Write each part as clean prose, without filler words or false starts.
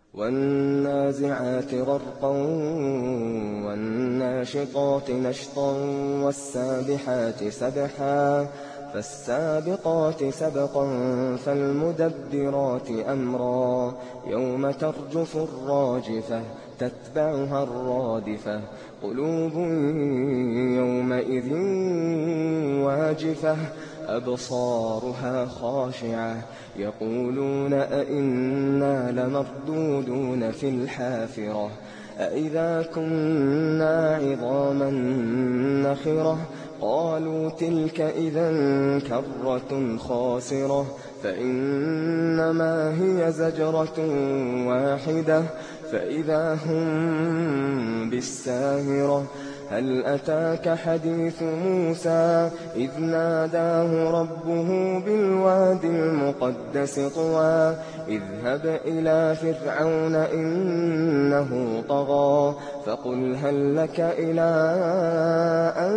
والنازعات غرقا والناشطات نشطا والسابحات سبحا فالسابقات سبقا فالمدبرات أمرا يوم ترجف الراجفة تتبعها الرادفة قلوب يومئذ واجفة أبصارها خاشعة يقولون أئنا لمردودون في الحافرة أئذا كنا عظاما نخرة قالوا تلك إذا كرة خاسرة فإنما هي زجرة واحدة فإذا هم بالساهرة هل أتاك حديث موسى إذ ناداه ربه بالوادي المقدس طوى اذهب إلى فرعون إنه طغى فقل هل لك إلى أن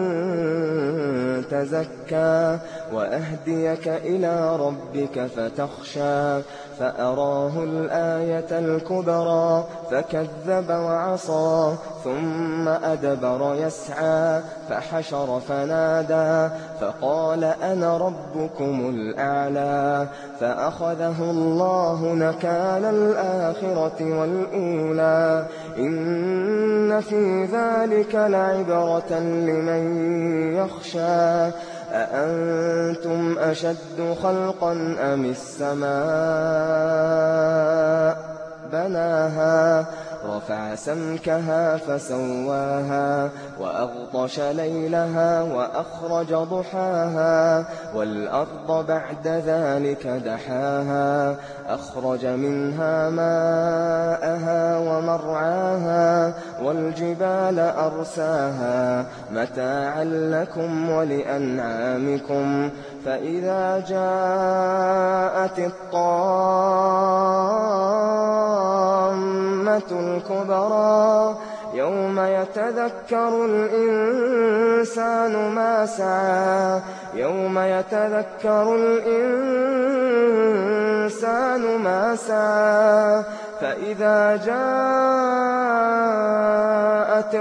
تزكى وأهديك إلى ربك فتخشى فأراه الآية الكبرى فكذب وعصى ثم أدبر يسعى فحشر فنادى فقال أنا ربكم الأعلى فأخذه الله نكال الآخرة والأولى إن في ذلك لعبرة لمن يخشى أأنتم أشد خلقا أم السماء بناها رفع سمكها فسواها وأغطش ليلها وأخرج ضحاها والأرض بعد ذلك دحاها أخرج منها ماءها ومرعاها والجبال أرساها متاعا لكم ولأنعامكم فإذا جاءت الطامة الكبرى يوم يتذكر الإنسان ما سعى يوم يتذكر الإنسان ما سعى فإذا جاءت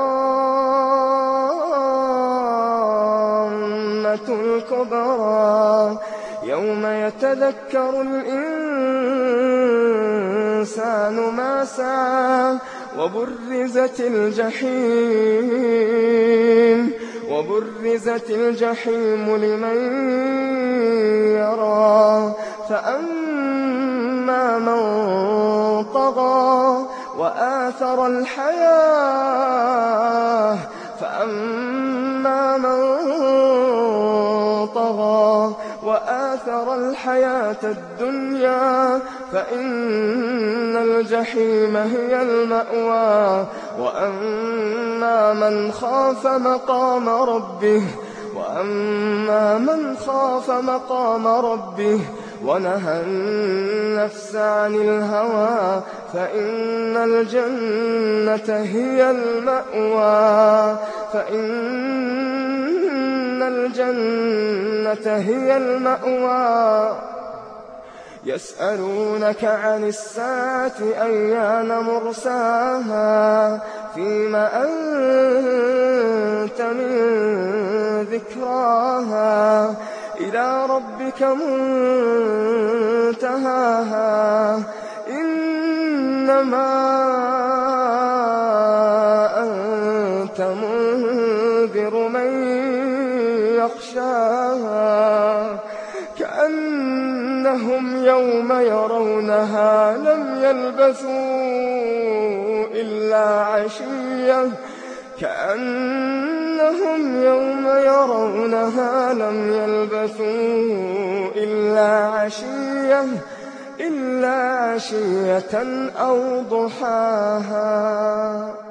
الطامة الكبرى يوم يتذكر الإنسان ما سعى وبرزت الجحيم لمن يرى فأما من طغى وآثر الحياة الدنيا فإن الجحيم هي المأوى وأما من خاف مقام ربه ونهى النفس عن الهوى فإن الجنة هي المأوى يسألونك عن الساعة أيان مرساها فيما أنت من ذكراها إلى ربك منتهاها إنما أنت منذر من يخشاها كأنهم يوم يرونها لم يلبثوا إلا عشية أو ضحاها.